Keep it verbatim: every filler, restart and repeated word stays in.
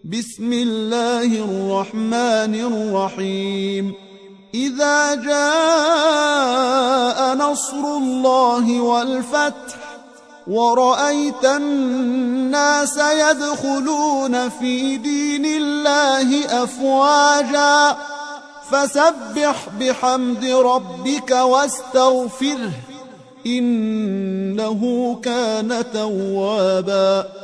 بسم الله الرحمن الرحيم إذا جاء نصر الله والفتح ورأيت الناس يدخلون في دين الله أفواجا فسبح بحمد ربك واستغفره إنه كان توابا.